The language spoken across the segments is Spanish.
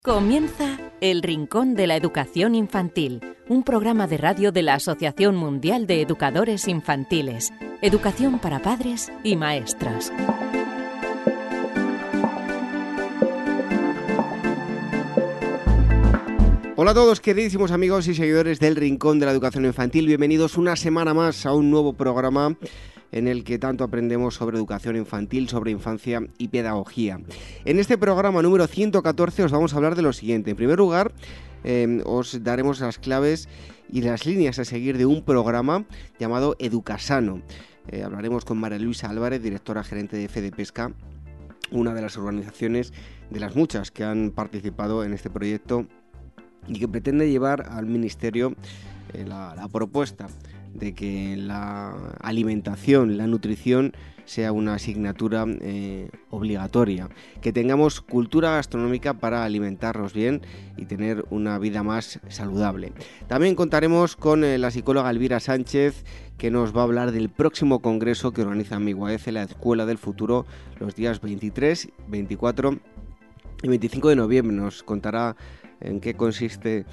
Comienza El Rincón de la Educación Infantil, un programa de radio de la Asociación Mundial de Educadores Infantiles. Educación para padres y maestros. Hola a todos, queridísimos amigos y seguidores del Rincón de la Educación Infantil. Bienvenidos una semana más a un nuevo programa en el que tanto aprendemos sobre educación infantil, sobre infancia y pedagogía. En este programa número 114 os vamos a hablar de lo siguiente. En primer lugar, os daremos las claves y las líneas a seguir de un programa llamado Educasano. Hablaremos con María Luisa Álvarez, directora gerente de FEDEPESCA, una de las organizaciones de las muchas que han participado en este proyecto y que pretende llevar al Ministerio la propuesta de que la alimentación, la nutrición sea una asignatura obligatoria, que tengamos cultura gastronómica para alimentarnos bien y tener una vida más saludable. También contaremos con la psicóloga Elvira Sánchez, que nos va a hablar del próximo congreso que organiza MIUAEC, la Escuela del Futuro, los días 23, 24 y 25 de noviembre. Nos contará en qué consiste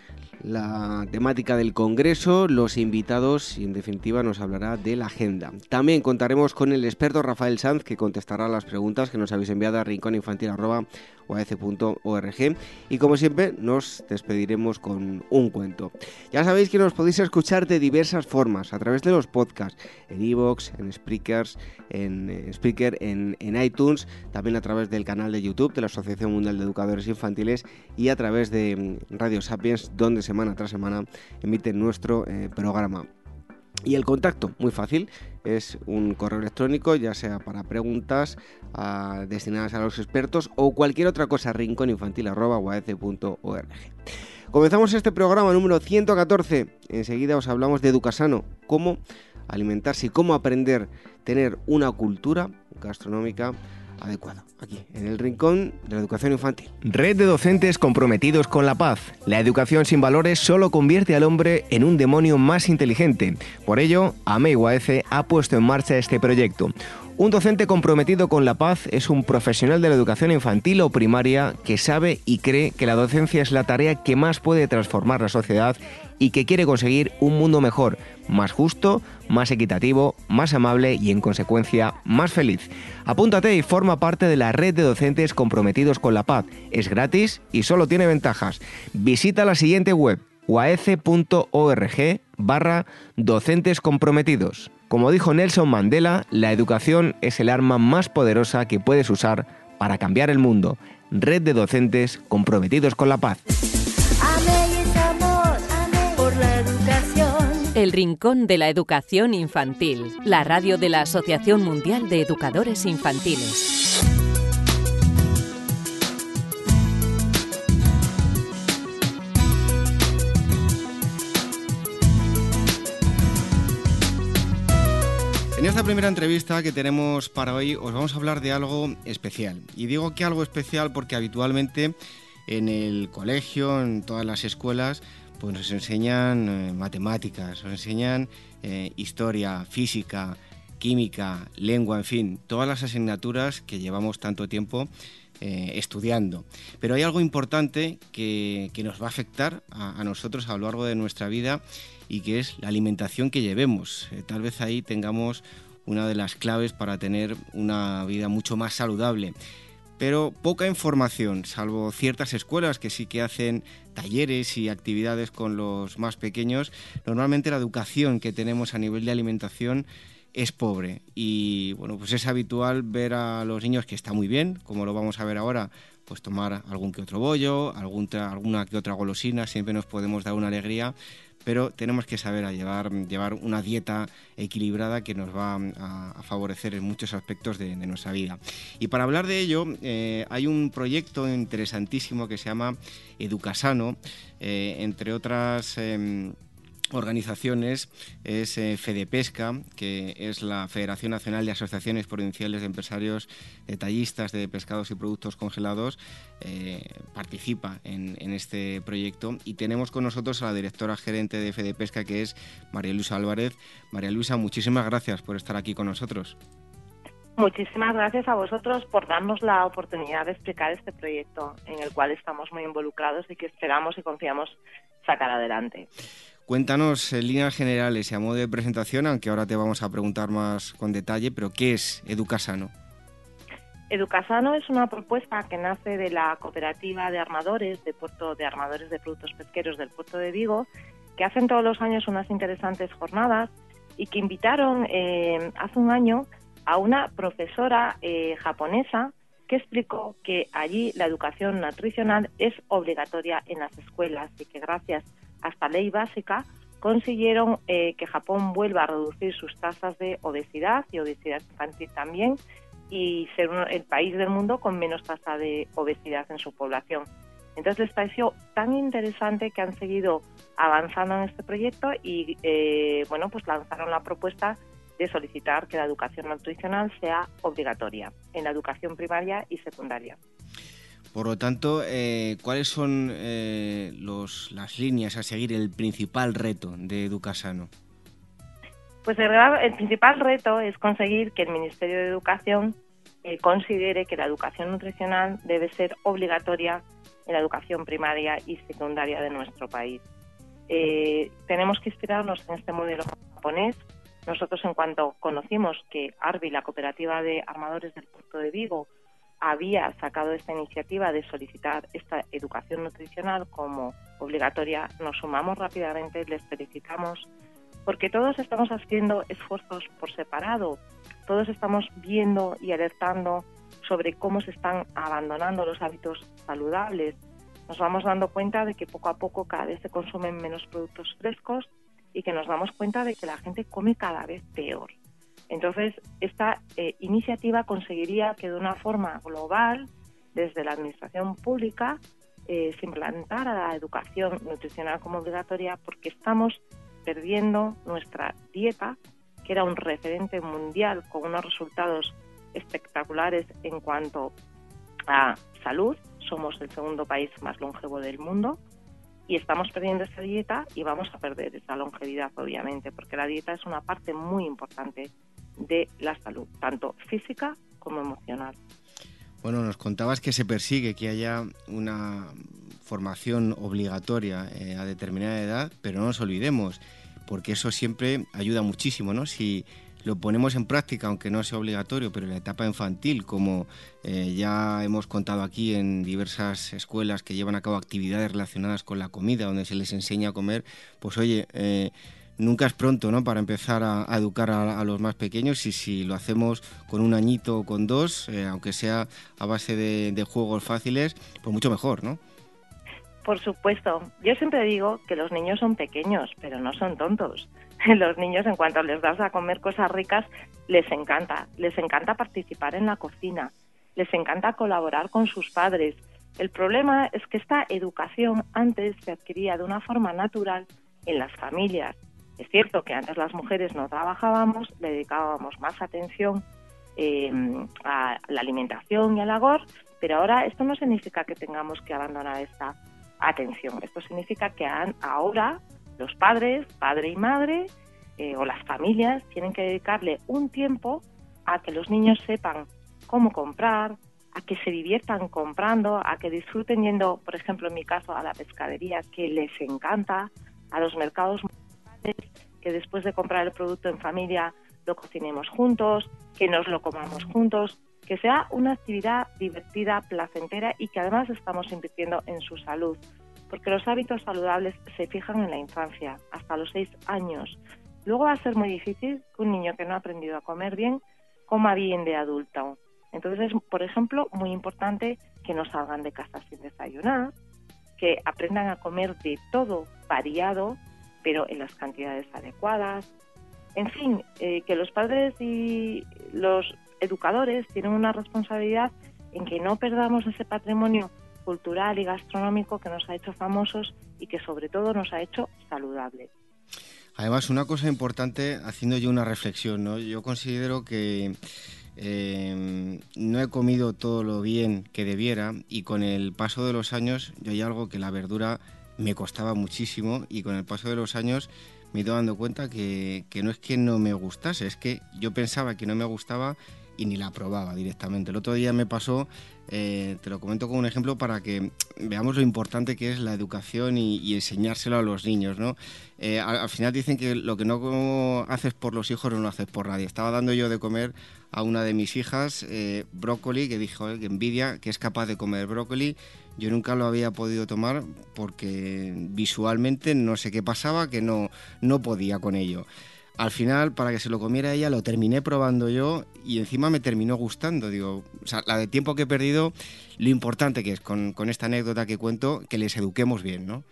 la temática del congreso, los invitados y en definitiva nos hablará de la agenda. También contaremos con el experto Rafael Sanz, que contestará las preguntas que nos habéis enviado a rinconinfantil@uaec.org, y como siempre nos despediremos con un cuento. Ya sabéis que nos podéis escuchar de diversas formas, a través de los podcasts, en iVoox, en Spreaker, en iTunes, también a través del canal de YouTube de la Asociación Mundial de Educadores Infantiles y a través de Radio Sapiens, donde semana tras semana emiten nuestro programa. Y el contacto, muy fácil, es un correo electrónico, ya sea para preguntas destinadas a los expertos o cualquier otra cosa, rinconinfantil@uaec.org. Comenzamos este programa número 114. Enseguida os hablamos de Educasano, cómo alimentarse y cómo aprender a tener una cultura gastronómica adecuada, aquí, en el Rincón de la Educación Infantil. Red de docentes comprometidos con la paz. La educación sin valores solo convierte al hombre en un demonio más inteligente. Por ello, MIUAEC ha puesto en marcha este proyecto. Un docente comprometido con la paz es un profesional de la educación infantil o primaria que sabe y cree que la docencia es la tarea que más puede transformar la sociedad y que quiere conseguir un mundo mejor, más justo, más equitativo, más amable y, en consecuencia, más feliz. Apúntate y forma parte de la red de docentes comprometidos con la paz. Es gratis y solo tiene ventajas. Visita la siguiente web, uaec.org/docentes comprometidos. Como dijo Nelson Mandela, la educación es el arma más poderosa que puedes usar para cambiar el mundo. Red de docentes comprometidos con la paz. El Rincón de la Educación Infantil, la radio de la Asociación Mundial de Educadores Infantiles. En esta primera entrevista que tenemos para hoy os vamos a hablar de algo especial. Y digo que algo especial porque habitualmente en el colegio, en todas las escuelas, pues nos enseñan matemáticas, nos enseñan historia, física, química, lengua, en fin, todas las asignaturas que llevamos tanto tiempo estudiando. Pero hay algo importante que nos va a afectar a nosotros a lo largo de nuestra vida y que es la alimentación que llevemos. Tal vez ahí tengamos una de las claves para tener una vida mucho más saludable. Pero poca información, salvo ciertas escuelas que sí que hacen talleres y actividades con los más pequeños. Normalmente la educación que tenemos a nivel de alimentación es pobre y bueno, pues es habitual ver a los niños, que está muy bien, como lo vamos a ver ahora, pues tomar algún que otro bollo, alguna que otra golosina, siempre nos podemos dar una alegría, pero tenemos que saber llevar una dieta equilibrada que nos va a favorecer en muchos aspectos de nuestra vida. Y para hablar de ello, hay un proyecto interesantísimo que se llama Educasano, entre otras organizaciones es FEDEPESCA, que es la Federación Nacional de Asociaciones Provinciales de Empresarios Detallistas de Pescados y Productos Congelados, participa en este proyecto, y tenemos con nosotros a la directora gerente de FEDEPESCA, que es María Luisa Álvarez. María Luisa, muchísimas gracias por estar aquí con nosotros. Muchísimas gracias a vosotros por darnos la oportunidad de explicar este proyecto en el cual estamos muy involucrados y que esperamos y confiamos sacar adelante. Cuéntanos en líneas generales y a modo de presentación, aunque ahora te vamos a preguntar más con detalle, pero ¿qué es Educasano? Educasano es una propuesta que nace de la cooperativa de armadores de productos pesqueros del puerto de Vigo, que hacen todos los años unas interesantes jornadas y que invitaron hace un año a una profesora japonesa que explicó que allí la educación nutricional es obligatoria en las escuelas y que gracias a esta ley básica consiguieron que Japón vuelva a reducir sus tasas de obesidad y obesidad infantil también, y ser el país del mundo con menos tasa de obesidad en su población. Entonces les pareció tan interesante que han seguido avanzando en este proyecto y pues lanzaron la propuesta de solicitar que la educación nutricional sea obligatoria en la educación primaria y secundaria. Por lo tanto, ¿cuáles son las líneas a seguir, el principal reto de Educasano? Pues el principal reto es conseguir que el Ministerio de Educación considere que la educación nutricional debe ser obligatoria en la educación primaria y secundaria de nuestro país. Tenemos que inspirarnos en este modelo japonés. Nosotros, en cuanto conocimos que ARBI, la cooperativa de armadores del puerto de Vigo, había sacado esta iniciativa de solicitar esta educación nutricional como obligatoria, nos sumamos rápidamente, les felicitamos, porque todos estamos haciendo esfuerzos por separado, todos estamos viendo y alertando sobre cómo se están abandonando los hábitos saludables. Nos vamos dando cuenta de que poco a poco cada vez se consumen menos productos frescos y que nos damos cuenta de que la gente come cada vez peor. Entonces, esta iniciativa conseguiría que de una forma global, desde la administración pública, se implantara la educación nutricional como obligatoria, porque estamos perdiendo nuestra dieta, que era un referente mundial con unos resultados espectaculares en cuanto a salud. Somos el segundo país más longevo del mundo y estamos perdiendo esa dieta y vamos a perder esa longevidad, obviamente, porque la dieta es una parte muy importante de la salud, tanto física como emocional. Bueno, nos contabas que se persigue que haya una formación obligatoria a determinada edad, pero no nos olvidemos, porque eso siempre ayuda muchísimo, ¿no? Si lo ponemos en práctica, aunque no sea obligatorio, pero en la etapa infantil, como ya hemos contado aquí en diversas escuelas que llevan a cabo actividades relacionadas con la comida, donde se les enseña a comer, pues oye, nunca es pronto, ¿no?, para empezar a educar a los más pequeños, y si lo hacemos con un añito o con dos, aunque sea a base de juegos fáciles, pues mucho mejor, ¿no? Por supuesto. Yo siempre digo que los niños son pequeños, pero no son tontos. Los niños, en cuanto les das a comer cosas ricas, les encanta participar en la cocina, les encanta colaborar con sus padres. El problema es que esta educación antes se adquiría de una forma natural en las familias. Es cierto que antes las mujeres no trabajábamos, le dedicábamos más atención a la alimentación y al labor, pero ahora esto no significa que tengamos que abandonar esta atención. Esto significa que ahora los padre y madre o las familias tienen que dedicarle un tiempo a que los niños sepan cómo comprar, a que se diviertan comprando, a que disfruten yendo, por ejemplo, en mi caso, a la pescadería, que les encanta, a los mercados, que después de comprar el producto en familia lo cocinemos juntos, que nos lo comamos juntos, que sea una actividad divertida, placentera y que además estamos invirtiendo en su salud, porque los hábitos saludables se fijan en la infancia, hasta los 6 años. Luego va a ser muy difícil que un niño que no ha aprendido a comer bien, coma bien de adulto. Entonces es, por ejemplo, muy importante que no salgan de casa sin desayunar, que aprendan a comer de todo variado, pero en las cantidades adecuadas. En fin, que los padres y los educadores tienen una responsabilidad en que no perdamos ese patrimonio cultural y gastronómico que nos ha hecho famosos y que sobre todo nos ha hecho saludables. Además, una cosa importante, haciendo yo una reflexión, ¿no? Yo considero que no he comido todo lo bien que debiera, y con el paso de los años yo hay algo que la verdura me costaba muchísimo, y con el paso de los años me he ido dando cuenta que no es que no me gustase, es que yo pensaba que no me gustaba y ni la probaba directamente. El otro día me pasó, te lo comento como un ejemplo para que veamos lo importante que es la educación y enseñárselo a los niños, ¿no? Al final dicen que lo que no haces por los hijos no lo haces por nadie. Estaba dando yo de comer a una de mis hijas brócoli, que dijo que envidia, que es capaz de comer brócoli. Yo nunca lo había podido tomar porque visualmente no sé qué pasaba, que no podía con ello. Al final, para que se lo comiera ella, lo terminé probando yo y encima me terminó gustando. Digo, o sea, la de tiempo que he perdido, lo importante que es con esta anécdota que cuento, que les eduquemos bien, ¿no?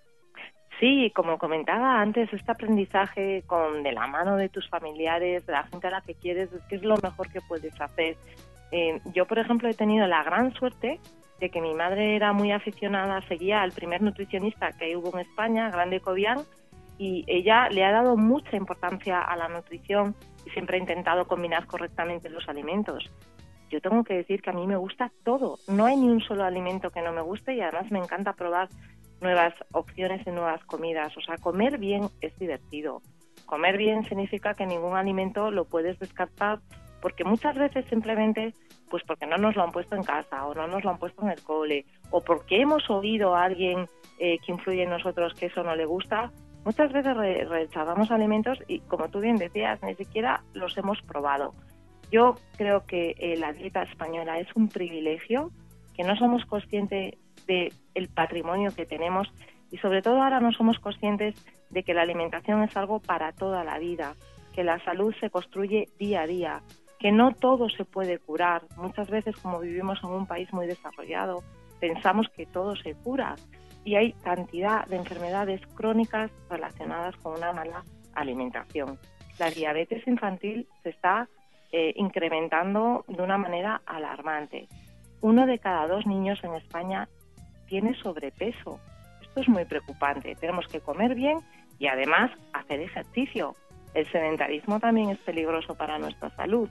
Sí, como comentaba antes, este aprendizaje de la mano de tus familiares, de la gente a la que quieres, es que es lo mejor que puedes hacer. Yo, por ejemplo, he tenido la gran suerte de que mi madre era muy aficionada, seguía al primer nutricionista que hubo en España, Grande Cobian, y ella le ha dado mucha importancia a la nutrición y siempre ha intentado combinar correctamente los alimentos. Yo tengo que decir que a mí me gusta todo, no hay ni un solo alimento que no me guste y además me encanta probar nuevas opciones y nuevas comidas. O sea, comer bien es divertido. Comer bien significa que ningún alimento lo puedes descartar porque muchas veces simplemente pues porque no nos lo han puesto en casa o no nos lo han puesto en el cole o porque hemos oído a alguien que influye en nosotros que eso no le gusta. Muchas veces rechazamos alimentos y, como tú bien decías, ni siquiera los hemos probado. Yo creo que la dieta española es un privilegio, que no somos conscientes del patrimonio que tenemos y, sobre todo, ahora no somos conscientes de que la alimentación es algo para toda la vida, que la salud se construye día a día, que no todo se puede curar. Muchas veces, como vivimos en un país muy desarrollado, pensamos que todo se cura. Y hay cantidad de enfermedades crónicas relacionadas con una mala alimentación. La diabetes infantil se está incrementando de una manera alarmante. 1 de cada 2 niños en España tiene sobrepeso. Esto es muy preocupante. Tenemos que comer bien y además hacer ejercicio. El sedentarismo también es peligroso para nuestra salud.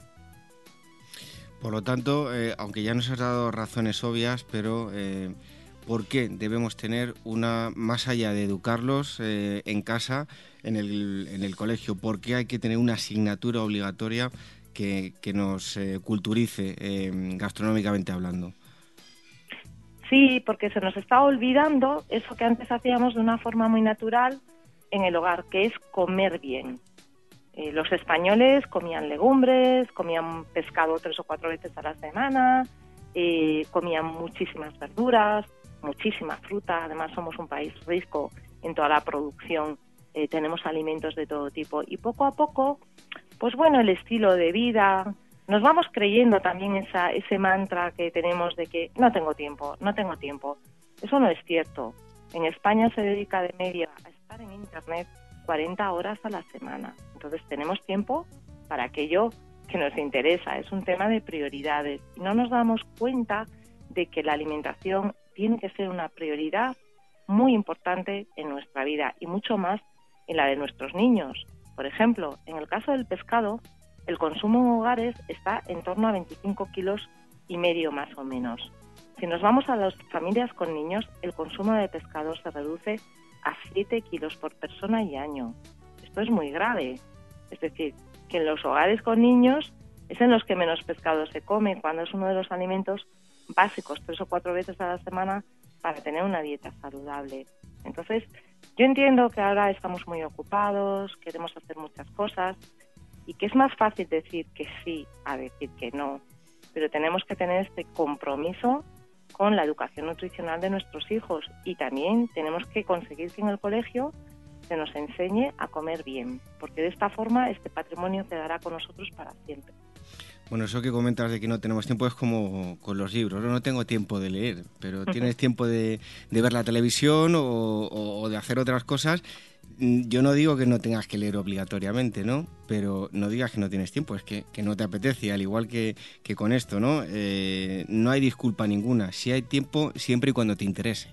Por lo tanto, aunque ya nos has dado razones obvias, pero ¿por qué debemos tener más allá de educarlos en casa, en el colegio? ¿Por qué hay que tener una asignatura obligatoria que nos culturice gastronómicamente hablando? Sí, porque se nos está olvidando eso que antes hacíamos de una forma muy natural en el hogar, que es comer bien. Los españoles comían legumbres, comían pescado 3 o 4 veces a la semana, comían muchísimas verduras, muchísima fruta. Además somos un país rico en toda la producción, tenemos alimentos de todo tipo y poco a poco, pues bueno, el estilo de vida, nos vamos creyendo también ese mantra que tenemos de que no tengo tiempo. Eso no es cierto. En España se dedica de media a estar en Internet 40 horas a la semana. Entonces tenemos tiempo para aquello que nos interesa. Es un tema de prioridades. Y no nos damos cuenta de que la alimentación tiene que ser una prioridad muy importante en nuestra vida y mucho más en la de nuestros niños. Por ejemplo, en el caso del pescado, el consumo en hogares está en torno a 25 kilos y medio más o menos. Si nos vamos a las familias con niños, el consumo de pescado se reduce a 7 kilos por persona y año. Esto es muy grave. Es decir, que en los hogares con niños es en los que menos pescado se come, cuando es uno de los alimentos básicos 3 o 4 veces a la semana para tener una dieta saludable. Entonces, yo entiendo que ahora estamos muy ocupados, queremos hacer muchas cosas y que es más fácil decir que sí a decir que no, pero tenemos que tener este compromiso con la educación nutricional de nuestros hijos y también tenemos que conseguir que en el colegio se nos enseñe a comer bien, porque de esta forma este patrimonio quedará con nosotros para siempre. Bueno, eso que comentas de que no tenemos tiempo es como con los libros. No tengo tiempo de leer, pero tienes tiempo de ver la televisión o de hacer otras cosas. Yo no digo que no tengas que leer obligatoriamente, ¿no? Pero no digas que no tienes tiempo, es que no te apetece, al igual que con esto, ¿no? No hay disculpa ninguna. Si hay tiempo, siempre y cuando te interese.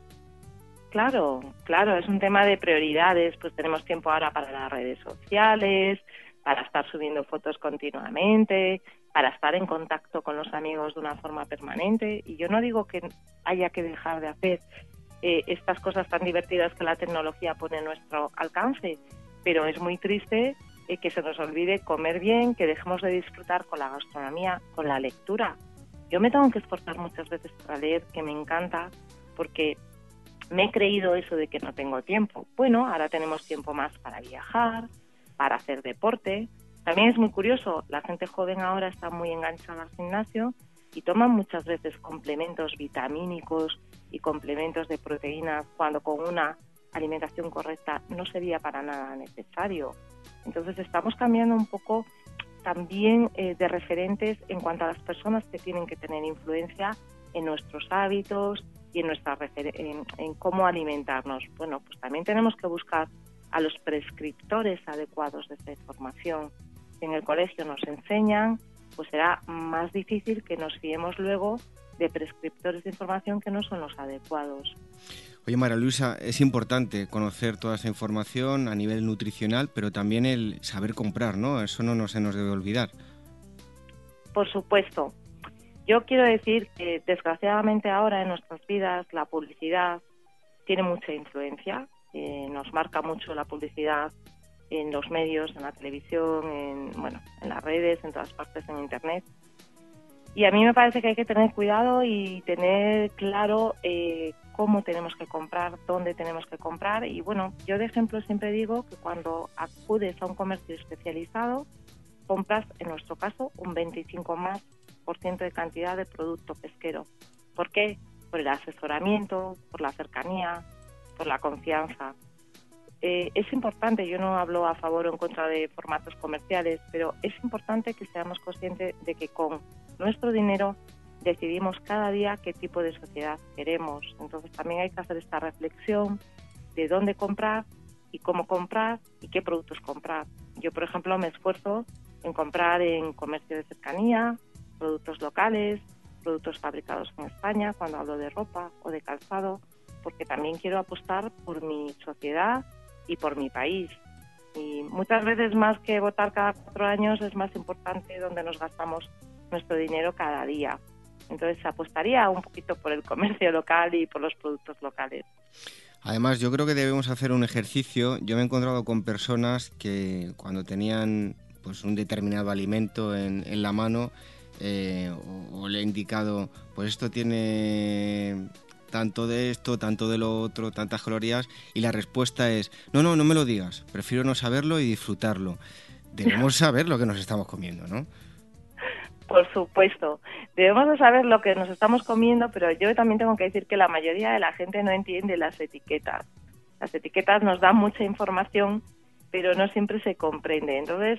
Claro, es un tema de prioridades. Pues tenemos tiempo ahora para las redes sociales, para estar subiendo fotos continuamente, para estar en contacto con los amigos de una forma permanente. Y yo no digo que haya que dejar de hacer estas cosas tan divertidas que la tecnología pone a nuestro alcance, pero es muy triste que se nos olvide comer bien, que dejemos de disfrutar con la gastronomía, con la lectura. Yo me tengo que esforzar muchas veces para leer, que me encanta, porque me he creído eso de que no tengo tiempo. Bueno, ahora tenemos tiempo más para viajar, para hacer deporte. También es muy curioso, la gente joven ahora está muy enganchada al gimnasio y toman muchas veces complementos vitamínicos y complementos de proteínas cuando con una alimentación correcta no sería para nada necesario. Entonces estamos cambiando un poco también de referentes en cuanto a las personas que tienen que tener influencia en nuestros hábitos y en cómo alimentarnos. Bueno, pues también tenemos que buscar a los prescriptores adecuados de esta información. Si en el colegio nos enseñan, pues será más difícil que nos fiemos luego de prescriptores de información que no son los adecuados. Oye, María Luisa, es importante conocer toda esa información a nivel nutricional, pero también el saber comprar, ¿no? Eso no se nos debe olvidar. Por supuesto. Yo quiero decir que desgraciadamente ahora en nuestras vidas la publicidad tiene mucha influencia. Nos marca mucho la publicidad en los medios, en la televisión, en las redes, en todas partes, en Internet. Y a mí me parece que hay que tener cuidado y tener claro cómo tenemos que comprar, dónde tenemos que comprar. Y bueno, yo de ejemplo siempre digo que cuando acudes a un comercio especializado, compras, en nuestro caso, un 25% de cantidad de producto pesquero. ¿Por qué? Por el asesoramiento, por la cercanía, por la confianza. Es importante, yo no hablo a favor o en contra de formatos comerciales, pero es importante que seamos conscientes de que con nuestro dinero decidimos cada día qué tipo de sociedad queremos. Entonces también hay que hacer esta reflexión de dónde comprar y cómo comprar y qué productos comprar. Yo, por ejemplo, me esfuerzo en comprar en comercio de cercanía, productos locales, productos fabricados en España, cuando hablo de ropa o de calzado, porque también quiero apostar por mi sociedad y por mi país. Y muchas veces, más que votar cada 4 años, es más importante dónde nos gastamos nuestro dinero cada día. Entonces apostaría un poquito por el comercio local y por los productos locales. Además, yo creo que debemos hacer un ejercicio. Yo me he encontrado con personas que cuando tenían pues un determinado alimento en la mano o le he indicado, pues esto tiene tanto de esto, tanto de lo otro, tantas calorías, y la respuesta es, no me lo digas, prefiero no saberlo y disfrutarlo. Debemos saber lo que nos estamos comiendo, ¿no? Por supuesto, debemos de saber lo que nos estamos comiendo, pero yo también tengo que decir que la mayoría de la gente no entiende las etiquetas. Las etiquetas nos dan mucha información, pero no siempre se comprende. Entonces,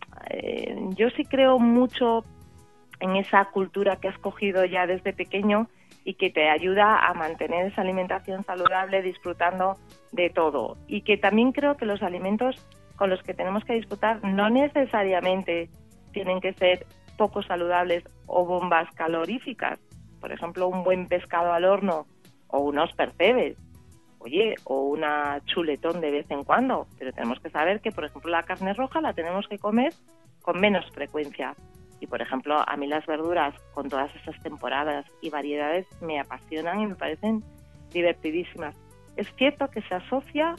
yo sí creo mucho en esa cultura que has cogido ya desde pequeño y que te ayuda a mantener esa alimentación saludable disfrutando de todo. Y que también creo que los alimentos con los que tenemos que disfrutar no necesariamente tienen que ser poco saludables o bombas caloríficas. Por ejemplo, un buen pescado al horno o unos percebes, o una chuletón de vez en cuando. Pero tenemos que saber que, por ejemplo, la carne roja la tenemos que comer con menos frecuencia. Y, por ejemplo, a mí las verduras con todas esas temporadas y variedades me apasionan y me parecen divertidísimas. Es cierto que se asocia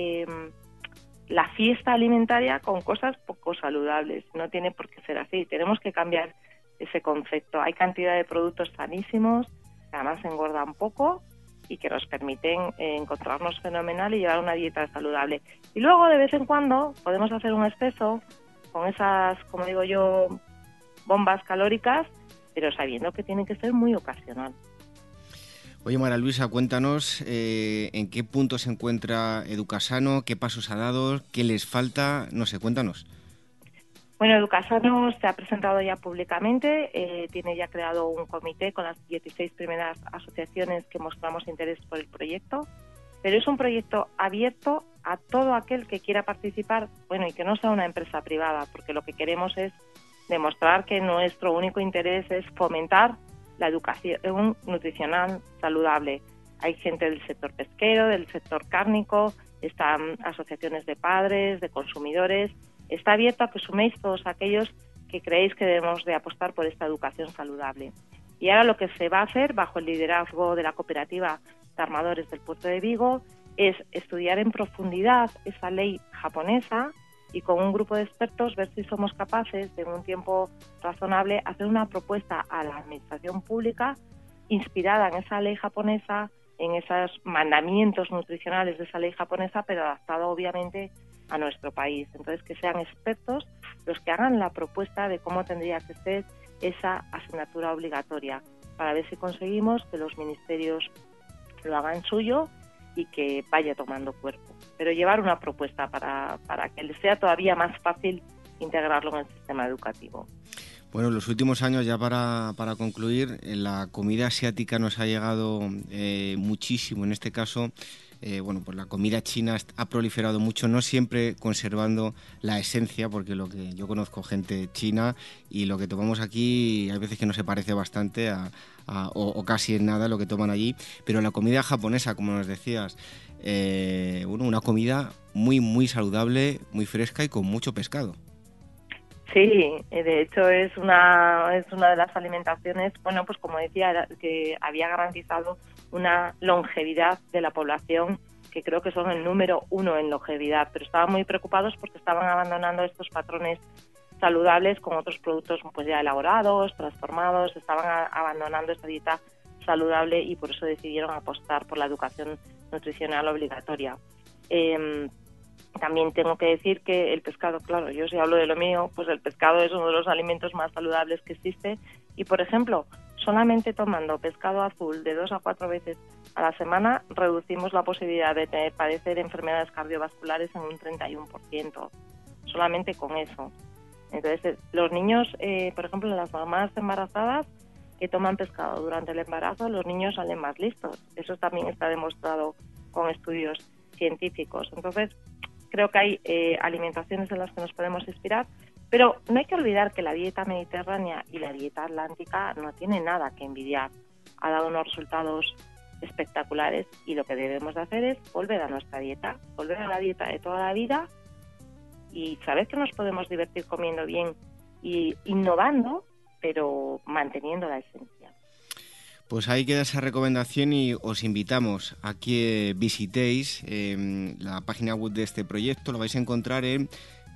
la fiesta alimentaria con cosas poco saludables. No tiene por qué ser así. Tenemos que cambiar ese concepto. Hay cantidad de productos sanísimos que además engordan poco y que nos permiten encontrarnos fenomenal y llevar una dieta saludable. Y luego, de vez en cuando, podemos hacer un exceso con esas, como digo yo, bombas calóricas, pero sabiendo que tiene que ser muy ocasional. Oye, María Luisa, cuéntanos en qué punto se encuentra Educasano, qué pasos ha dado, qué les falta, no sé, cuéntanos. Bueno, Educasano se ha presentado ya públicamente, tiene ya creado un comité con las 16 primeras asociaciones que mostramos interés por el proyecto, pero es un proyecto abierto a todo aquel que quiera participar, bueno, y que no sea una empresa privada, porque lo que queremos es demostrar que nuestro único interés es fomentar la educación nutricional saludable. Hay gente del sector pesquero, del sector cárnico, están asociaciones de padres, de consumidores. Está abierto a que suméis todos aquellos que creéis que debemos de apostar por esta educación saludable. Y ahora lo que se va a hacer, bajo el liderazgo de la cooperativa de armadores del puerto de Vigo, es estudiar en profundidad esa ley japonesa y con un grupo de expertos ver si somos capaces de en un tiempo razonable hacer una propuesta a la administración pública inspirada en esa ley japonesa, en esos mandamientos nutricionales de esa ley japonesa, pero adaptado obviamente a nuestro país. Entonces, que sean expertos los que hagan la propuesta de cómo tendría que ser esa asignatura obligatoria, para ver si conseguimos que los ministerios lo hagan suyo y que vaya tomando cuerpo. Pero llevar una propuesta para que les sea todavía más fácil integrarlo en el sistema educativo. Bueno, en los últimos años, ya para concluir, la comida asiática nos ha llegado muchísimo. En este caso, pues la comida china ha proliferado mucho, no siempre conservando la esencia, porque lo que yo conozco gente china y lo que tomamos aquí hay veces que no se parece bastante o casi en nada lo que toman allí, pero la comida japonesa, como nos decías, una comida muy, muy saludable, muy fresca y con mucho pescado. Sí, de hecho es una de las alimentaciones, pues como decía, que había garantizado una longevidad de la población, que creo que son el número 1 en longevidad, pero estaban muy preocupados porque estaban abandonando estos patrones saludables con otros productos pues ya elaborados, transformados, estaban abandonando esta dieta saludable y por eso decidieron apostar por la educación nutricional obligatoria. También tengo que decir que el pescado, claro, yo si hablo de lo mío, pues el pescado es uno de los alimentos más saludables que existe y, por ejemplo, solamente tomando pescado azul de 2 a 4 veces a la semana reducimos la posibilidad de padecer enfermedades cardiovasculares en un 31%, solamente con eso. Entonces, los niños, por ejemplo, las mamás embarazadas que toman pescado durante el embarazo, los niños salen más listos. Eso también está demostrado con estudios científicos. Entonces, creo que hay alimentaciones en las que nos podemos inspirar, pero no hay que olvidar que la dieta mediterránea y la dieta atlántica no tienen nada que envidiar. Ha dado unos resultados espectaculares y lo que debemos de hacer es volver a nuestra dieta, volver a la dieta de toda la vida y saber que nos podemos divertir comiendo bien y innovando, pero manteniendo la esencia. Pues ahí queda esa recomendación y os invitamos a que visitéis la página web de este proyecto. Lo vais a encontrar en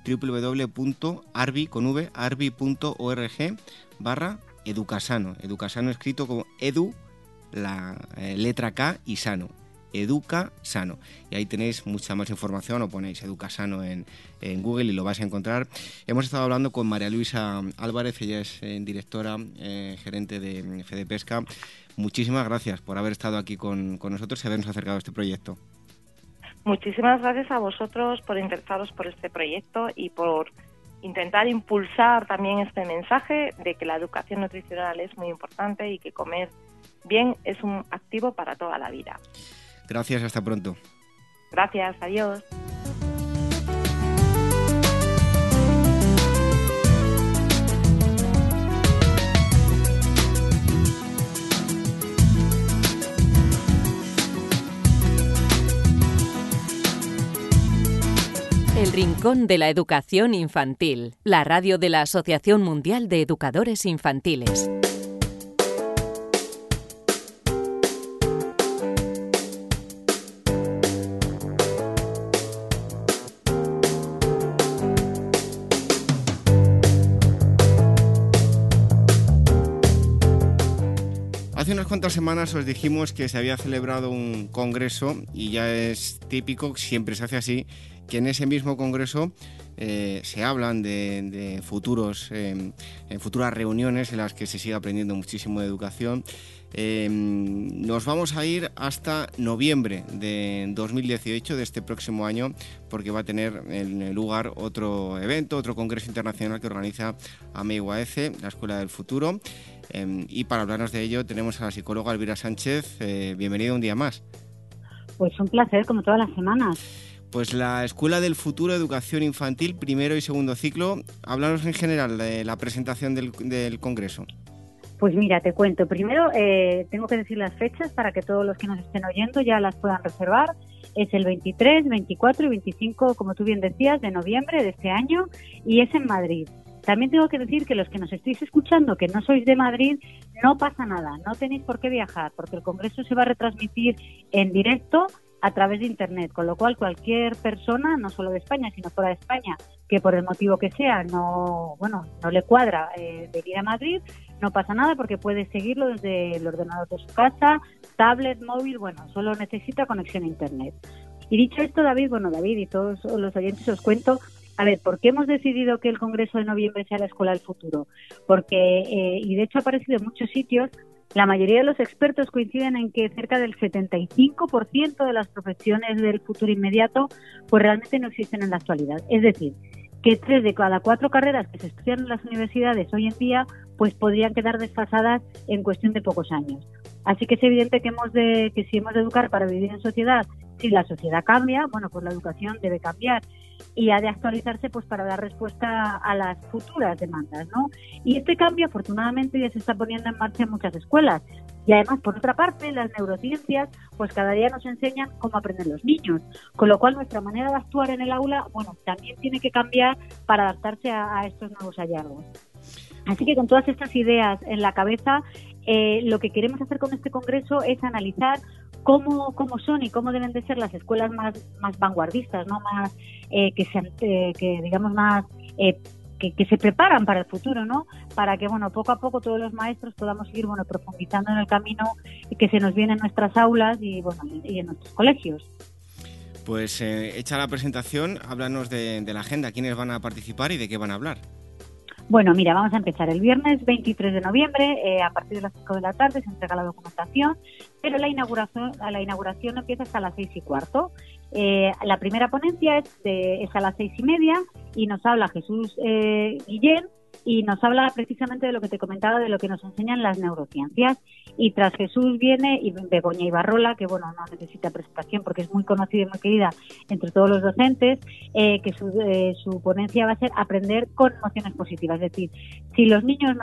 www.arbi.org/educasano. Educasano escrito como edu, la letra K y sano. Educasano. Y ahí tenéis mucha más información, o ponéis Educasano en Google y lo vais a encontrar. Hemos estado hablando con María Luisa Álvarez, ella es directora, gerente de FEDEPESCA. Muchísimas gracias por haber estado aquí con nosotros y habernos acercado a este proyecto. Muchísimas gracias a vosotros por interesaros por este proyecto y por intentar impulsar también este mensaje de que la educación nutricional es muy importante y que comer bien es un activo para toda la vida. Gracias, hasta pronto. Gracias, adiós. El Rincón de la Educación Infantil, la radio de la Asociación Mundial de Educadores Infantiles. Hace unas cuantas semanas os dijimos que se había celebrado un congreso y ya es típico, siempre se hace así, que en ese mismo congreso se hablan de futuras reuniones en las que se sigue aprendiendo muchísimo de educación. Nos vamos a ir hasta noviembre de 2018, de este próximo año, porque va a tener lugar otro evento, otro congreso internacional que organiza AMEI-UAECE, la Escuela del Futuro. Y para hablarnos de ello tenemos a la psicóloga Elvira Sánchez. Bienvenida un día más. Pues un placer, como todas las semanas. Pues la Escuela del Futuro, Educación Infantil, primero y segundo ciclo. Háblanos en general de la presentación del congreso. Pues mira, te cuento. Primero tengo que decir las fechas para que todos los que nos estén oyendo ya las puedan reservar. Es el 23, 24 y 25, como tú bien decías, de noviembre de este año y es en Madrid. También tengo que decir que los que nos estéis escuchando, que no sois de Madrid, no pasa nada, no tenéis por qué viajar, porque el congreso se va a retransmitir en directo a través de Internet, con lo cual cualquier persona, no solo de España, sino fuera de España, que por el motivo que sea no le cuadra venir a Madrid, no pasa nada porque puede seguirlo desde el ordenador de su casa, tablet, móvil, solo necesita conexión a Internet. Y dicho esto, David y todos los oyentes, os cuento, a ver, ¿por qué hemos decidido que el Congreso de noviembre sea la Escuela del Futuro? Porque, y de hecho ha aparecido en muchos sitios, la mayoría de los expertos coinciden en que cerca del 75% de las profesiones del futuro inmediato pues realmente no existen en la actualidad. Es decir, que 3 de cada 4 carreras que se estudian en las universidades hoy en día pues podrían quedar desfasadas en cuestión de pocos años. Así que es evidente que si hemos de educar para vivir en sociedad, si la sociedad cambia, pues la educación debe cambiar y ha de actualizarse pues para dar respuesta a las futuras demandas, ¿no? Y este cambio afortunadamente ya se está poniendo en marcha en muchas escuelas. Y además, por otra parte, las neurociencias pues cada día nos enseñan cómo aprenden los niños, con lo cual nuestra manera de actuar en el aula, también tiene que cambiar para adaptarse a estos nuevos hallazgos. Así que con todas estas ideas en la cabeza, lo que queremos hacer con este congreso es analizar cómo son y cómo deben de ser las escuelas más vanguardistas, ¿no? Más que se preparan para el futuro, ¿no? Para que poco a poco todos los maestros podamos ir profundizando en el camino que se nos viene en nuestras aulas y en nuestros colegios. Pues hecha la presentación, háblanos de la agenda, quiénes van a participar y de qué van a hablar. Bueno, mira, vamos a empezar el viernes 23 de noviembre, a partir de las 5 de la tarde se entrega la documentación, pero la inauguración empieza hasta las 6:15. La primera ponencia es a las 6:30 y nos habla Jesús Guillén y nos habla precisamente de lo que te comentaba, de lo que nos enseñan las neurociencias. Y tras Jesús viene Begoña Ibarrola, que no necesita presentación porque es muy conocida y muy querida entre todos los docentes, que su ponencia va a ser aprender con emociones positivas. Es decir, si los niños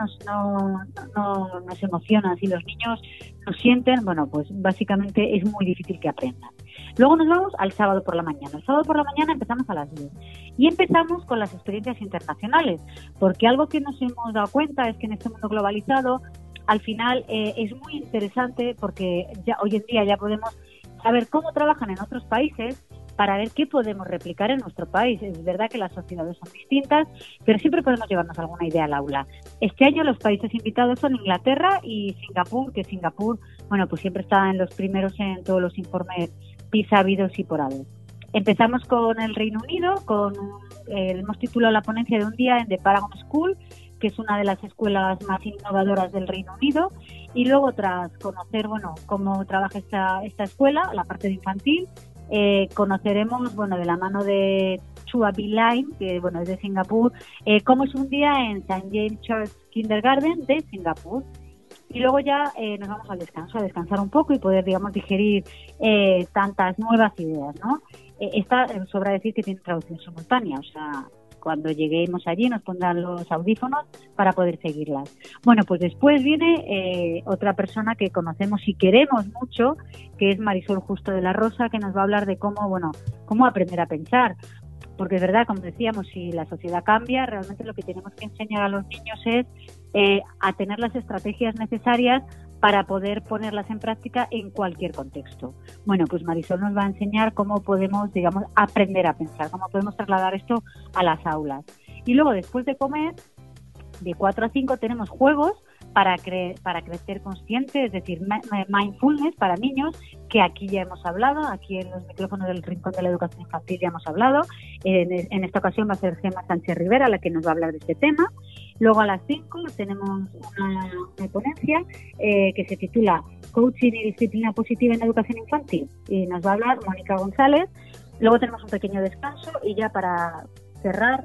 nos emocionan, si los niños nos sienten, pues básicamente es muy difícil que aprendan. Luego nos vamos al sábado por la mañana. El sábado por la mañana empezamos a las 10 y empezamos con las experiencias internacionales, porque algo que nos hemos dado cuenta es que en este mundo globalizado, al final es muy interesante porque hoy en día ya podemos saber cómo trabajan en otros países para ver qué podemos replicar en nuestro país. Es verdad que las sociedades son distintas, pero siempre podemos llevarnos alguna idea al aula. Este año los países invitados son Inglaterra y Singapur, que Singapur, pues siempre está en los primeros en todos los informes PISA habidos y por haber. Empezamos con el Reino Unido, hemos titulado la ponencia de un día en The Paragon School, que es una de las escuelas más innovadoras del Reino Unido, y luego tras conocer cómo trabaja esta escuela, la parte de infantil, conoceremos de la mano de Chua Bilai, que es de Singapur, cómo es un día en St. James Church Kindergarten de Singapur. Y luego ya nos vamos al descanso, a descansar un poco y poder, digerir tantas nuevas ideas, ¿no? Sobra decir que tiene traducción simultánea, o sea, cuando lleguemos allí nos pondrán los audífonos para poder seguirlas. Pues después viene otra persona que conocemos y queremos mucho, que es Marisol Justo de la Rosa, que nos va a hablar de cómo aprender a pensar. Porque es verdad, como decíamos, si la sociedad cambia, realmente lo que tenemos que enseñar a los niños es a tener las estrategias necesarias para poder ponerlas en práctica en cualquier contexto. Pues Marisol nos va a enseñar cómo podemos, aprender a pensar, cómo podemos trasladar esto a las aulas. Y luego, después de comer, de 4 a 5 tenemos juegos para crecer consciente, es decir, mindfulness para niños, que aquí ya hemos hablado, aquí en los micrófonos del Rincón de la Educación Infantil ya hemos hablado. En esta ocasión va a ser Gemma Sánchez Rivera la que nos va a hablar de este tema. Luego a las 5 tenemos una ponencia que se titula Coaching y Disciplina Positiva en Educación Infantil y nos va a hablar Mónica González. Luego tenemos un pequeño descanso y ya para cerrar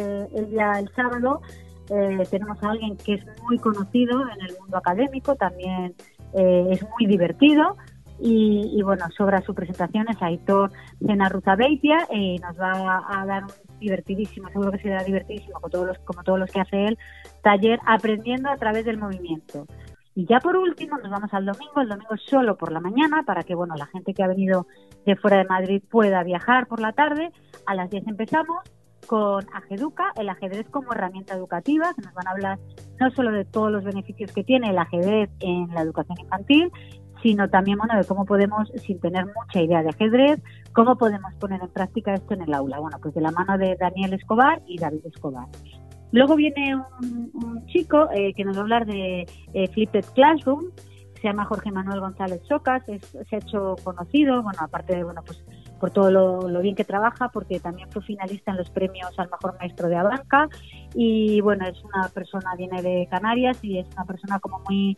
el sábado tenemos a alguien que es muy conocido en el mundo académico, también es muy divertido y sobre su presentación es Aitor Zenarruzabeitia y nos va a dar un divertidísimo, seguro que será divertidísimo como todos los que hace él, taller Aprendiendo a través del movimiento. Y ya por último nos vamos al domingo, el domingo es solo por la mañana para que la gente que ha venido de fuera de Madrid pueda viajar por la tarde. A las 10 empezamos con Ajeduca, el ajedrez como herramienta educativa, que nos van a hablar no solo de todos los beneficios que tiene el ajedrez en la educación infantil, sino también, bueno, de cómo podemos, sin tener mucha idea de ajedrez, cómo podemos poner en práctica esto en el aula. Bueno, pues de la mano de Daniel Escobar y David Escobar. Luego viene un chico que nos va a hablar de Flipped Classroom. Se llama Jorge Manuel González Socas, se ha hecho conocido, bueno, aparte de, bueno, pues por todo lo bien que trabaja, porque también fue finalista en los premios al mejor maestro de Abanca, y bueno, es una persona, viene de Canarias y es una persona como muy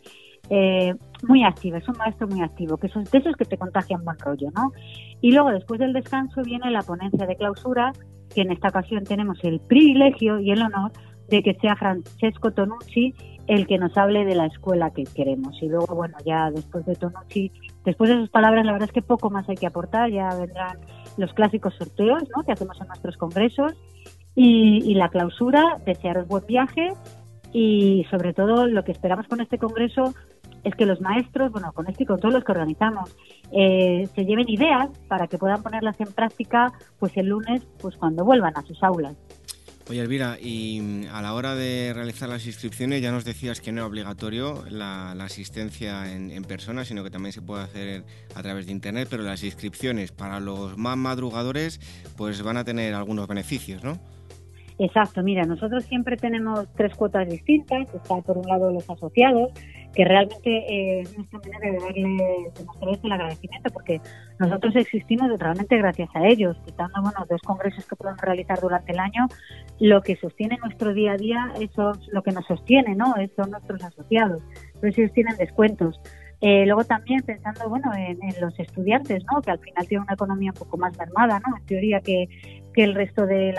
activa, es un maestro muy activo, que son de esos que te contagian buen rollo, ¿no? Y luego, después del descanso, viene la ponencia de clausura, que en esta ocasión tenemos el privilegio y el honor de que sea Francesco Tonucci el que nos hable de la escuela que queremos. Y luego, bueno, ya después de Tonucci, después de sus palabras, la verdad es que poco más hay que aportar. Ya vendrán los clásicos sorteos, ¿no?, que hacemos en nuestros congresos, y la clausura, desearos buen viaje, y sobre todo lo que esperamos con este congreso es que los maestros, bueno, con este y con todos los que organizamos, se lleven ideas para que puedan ponerlas en práctica pues el lunes, pues cuando vuelvan a sus aulas. Oye, Elvira, y a la hora de realizar las inscripciones ya nos decías que no era obligatorio la asistencia en persona, sino que también se puede hacer a través de internet, pero las inscripciones para los más madrugadores pues van a tener algunos beneficios, ¿no? Exacto, mira, nosotros siempre tenemos 3 cuotas distintas. Está por un lado los asociados, que realmente es nuestra manera de mostrarles el agradecimiento, porque nosotros existimos realmente gracias a ellos, quitando, bueno, 2 congresos que podemos realizar durante el año. Lo que sostiene nuestro día a día, eso es lo que nos sostiene, ¿no? Son nuestros asociados, pero ellos tienen descuentos. Luego también pensando, bueno, en los estudiantes, ¿no?, que al final tienen una economía un poco más mermada, ¿no?, en teoría que el resto de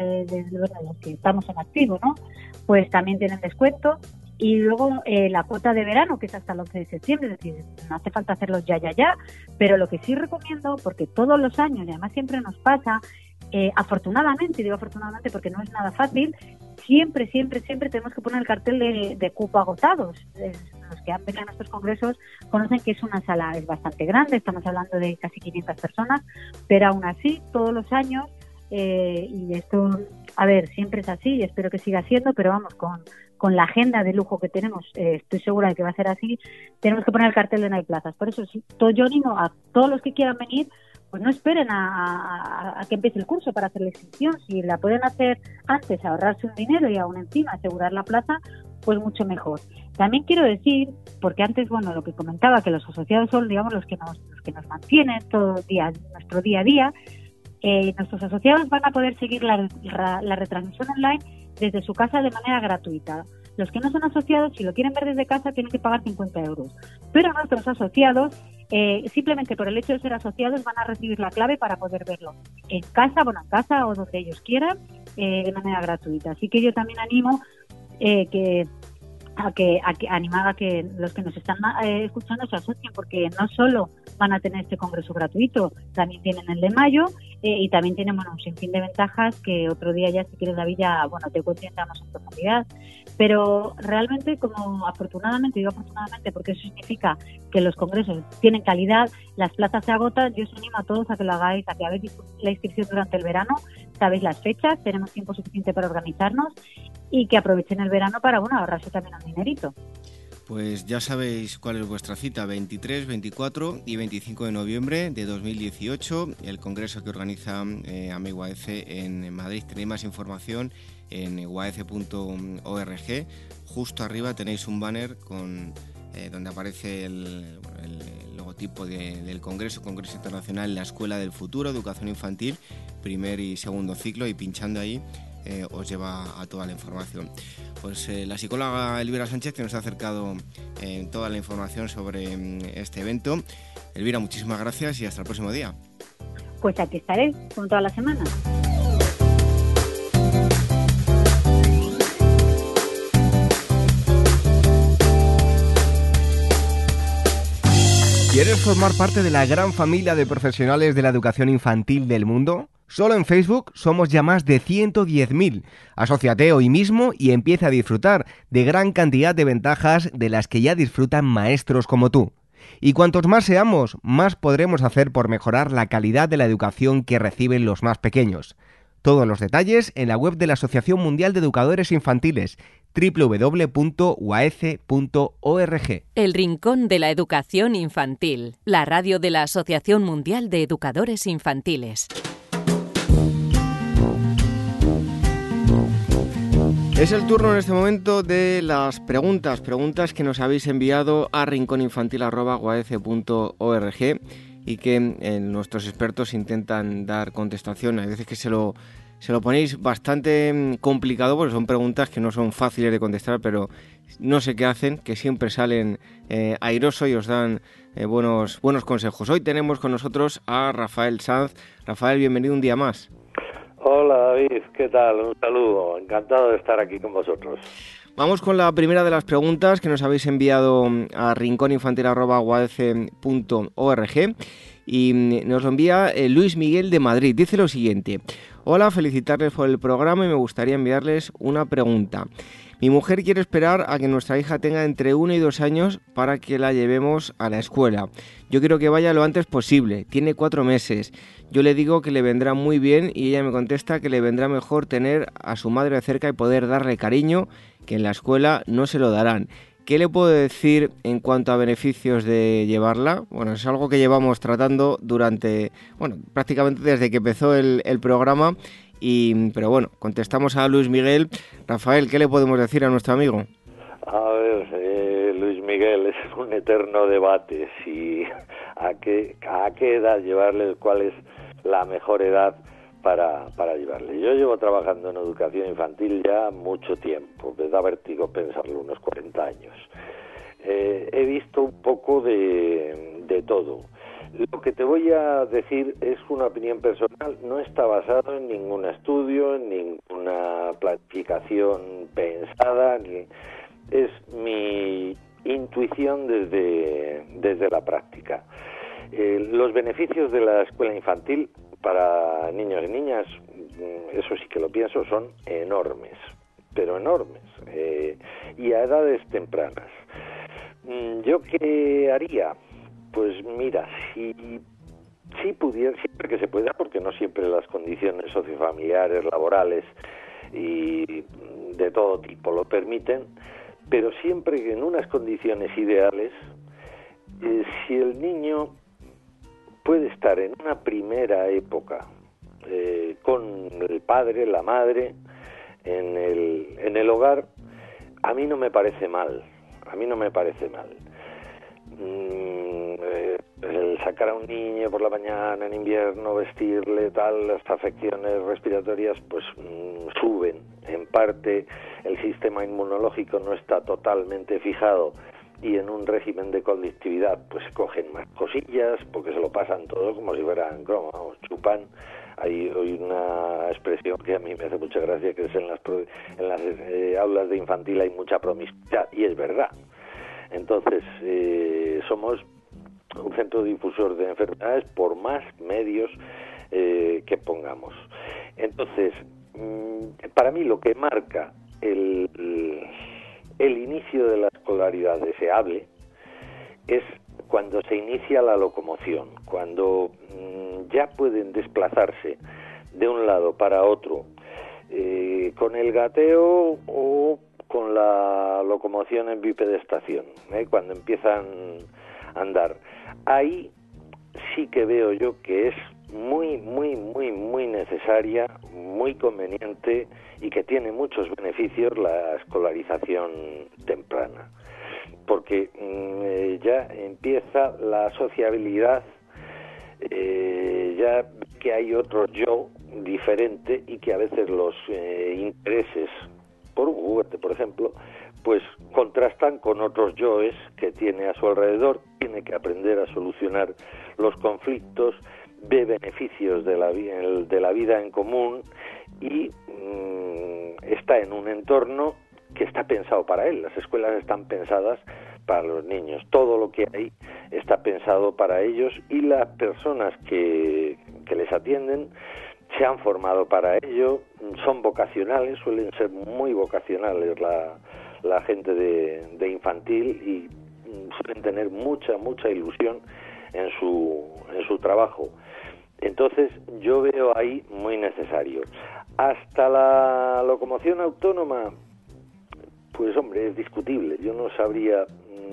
los que estamos en activo, ¿no?, pues también tienen descuento. Y luego la cuota de verano, que es hasta el 11 de septiembre, es decir, no hace falta hacerlo ya, pero lo que sí recomiendo, porque todos los años, y además siempre nos pasa, afortunadamente, y digo afortunadamente porque no es nada fácil, siempre tenemos que poner el cartel de cupo agotados. Los que han venido a nuestros congresos conocen que es una sala, es bastante grande, estamos hablando de casi 500 personas, pero aún así, todos los años, y esto, a ver, siempre es así y espero que siga siendo, pero vamos, con la agenda de lujo que tenemos, estoy segura de que va a ser así, tenemos que poner el cartel de no hay plazas. Por eso, yo animo a todos los que quieran venir, pues no esperen a que empiece el curso para hacer la inscripción. Si la pueden hacer antes, ahorrarse un dinero y aún encima asegurar la plaza, pues mucho mejor. También quiero decir, porque antes, bueno, lo que comentaba, que los asociados son, digamos, los que nos mantienen todo el día, nuestro día a día. Nuestros asociados van a poder seguir la retransmisión online desde su casa de manera gratuita. Los que no son asociados, si lo quieren ver desde casa, tienen que pagar 50 euros. Pero nuestros asociados, simplemente por el hecho de ser asociados, van a recibir la clave para poder verlo en casa o donde ellos quieran, de manera gratuita. Así que yo también animo a que los que nos están escuchando se asocien, porque no solo van a tener este congreso gratuito, también tienen el de mayo, y también tienen, bueno, un sinfín de ventajas que otro día ya, si quieres, David, ya, bueno, te entramos en profundidad. Pero realmente, como afortunadamente, digo afortunadamente porque eso significa que los congresos tienen calidad, las plazas se agotan, yo os animo a todos a que lo hagáis, a que hagáis la inscripción durante el verano, sabéis las fechas, tenemos tiempo suficiente para organizarnos, y que aprovechen el verano para, bueno, ahorrarse también un dinerito. Pues ya sabéis cuál es vuestra cita, 23, 24 y 25 de noviembre de 2018, el congreso que organiza AMEI UAEC en Madrid. Tenéis más información en uaec.org. Justo arriba tenéis un banner con donde aparece el logotipo del Congreso Internacional La Escuela del Futuro, Educación Infantil, primer y segundo ciclo, y pinchando ahí os lleva a toda la información. Pues la psicóloga Elvira Sánchez, que nos ha acercado toda la información sobre este evento. Elvira, muchísimas gracias y hasta el próximo día. Pues aquí estaré, como toda la semana. ¿Quieres formar parte de la gran familia de profesionales de la educación infantil del mundo? Solo en Facebook somos ya más de 110.000. Asóciate hoy mismo y empieza a disfrutar de gran cantidad de ventajas de las que ya disfrutan maestros como tú. Y cuantos más seamos, más podremos hacer por mejorar la calidad de la educación que reciben los más pequeños. Todos los detalles en la web de la Asociación Mundial de Educadores Infantiles, www.uaece.org. El Rincón de la Educación Infantil, la radio de la Asociación Mundial de Educadores Infantiles. Es el turno en este momento de las preguntas que nos habéis enviado a rinconinfantil@uaece.org y que nuestros expertos intentan dar contestación. Hay veces que se lo ponéis bastante complicado porque son preguntas que no son fáciles de contestar, pero no sé qué hacen, que siempre salen airosos y os dan buenos consejos. Hoy tenemos con nosotros a Rafael Sanz. Rafael, bienvenido un día más. Hola David, ¿qué tal? Un saludo, encantado de estar aquí con vosotros. Vamos con la primera de las preguntas que nos habéis enviado a rinconinfantil@uaece.org y nos lo envía Luis Miguel de Madrid. Dice lo siguiente: hola, felicitarles por el programa y me gustaría enviarles una pregunta. Mi mujer quiere esperar a que nuestra hija tenga entre 1 y 2 años para que la llevemos a la escuela. Yo quiero que vaya lo antes posible. Tiene 4 meses. Yo le digo que le vendrá muy bien y ella me contesta que le vendrá mejor tener a su madre de cerca y poder darle cariño, que en la escuela no se lo darán. ¿Qué le puedo decir en cuanto a beneficios de llevarla? Bueno, es algo que llevamos tratando prácticamente desde que empezó el programa. Pero bueno, contestamos a Luis Miguel. Rafael, ¿qué le podemos decir a nuestro amigo? A ver, Luis Miguel, es un eterno debate si a qué edad llevarle, cuál es la mejor edad para llevarle. Yo llevo trabajando en educación infantil ya mucho tiempo, me da vértigo pensarlo, unos 40 años. He visto un poco de todo. Lo que te voy a decir es una opinión personal, no está basado en ningún estudio, en ninguna planificación pensada, es mi intuición desde la práctica. Los beneficios de la escuela infantil para niños y niñas, eso sí que lo pienso, son enormes, pero enormes, y a edades tempranas. ¿Yo qué haría? Pues mira, si pudiera, siempre que se pueda, porque no siempre las condiciones sociofamiliares, laborales y de todo tipo lo permiten, pero siempre que en unas condiciones ideales, si el niño puede estar en una primera época con el padre, la madre, en el hogar, a mí no me parece mal. El sacar a un niño por la mañana en invierno, vestirle, las afecciones respiratorias pues suben. En parte el sistema inmunológico no está totalmente fijado y en un régimen de conectividad pues cogen más cosillas porque se lo pasan todo como si fueran cromos, chupan. Hay una expresión que a mí me hace mucha gracia, que es en las aulas de infantil hay mucha promiscuidad, y es verdad. Entonces somos un centro difusor de enfermedades por más medios que pongamos. Entonces, para mí lo que marca el inicio de la escolaridad deseable es cuando se inicia la locomoción, cuando ya pueden desplazarse de un lado para otro con el gateo o con la locomoción en bipedestación, cuando empiezan a andar. Ahí sí que veo yo que es muy necesaria, muy conveniente y que tiene muchos beneficios la escolarización temprana, porque ya empieza la sociabilidad, ya que hay otro yo diferente y que a veces los intereses por un juguete, por ejemplo, pues contrastan con otros yoes que tiene a su alrededor, tiene que aprender a solucionar los conflictos, ve beneficios de la vida en común y está en un entorno que está pensado para él. Las escuelas están pensadas para los niños, todo lo que hay está pensado para ellos y las personas que les atienden se han formado para ello, son vocacionales, suelen ser muy vocacionales la gente de infantil y suelen tener mucha ilusión en su trabajo. Entonces yo veo ahí muy necesario. Hasta la locomoción autónoma, pues hombre, es discutible. Yo no sabría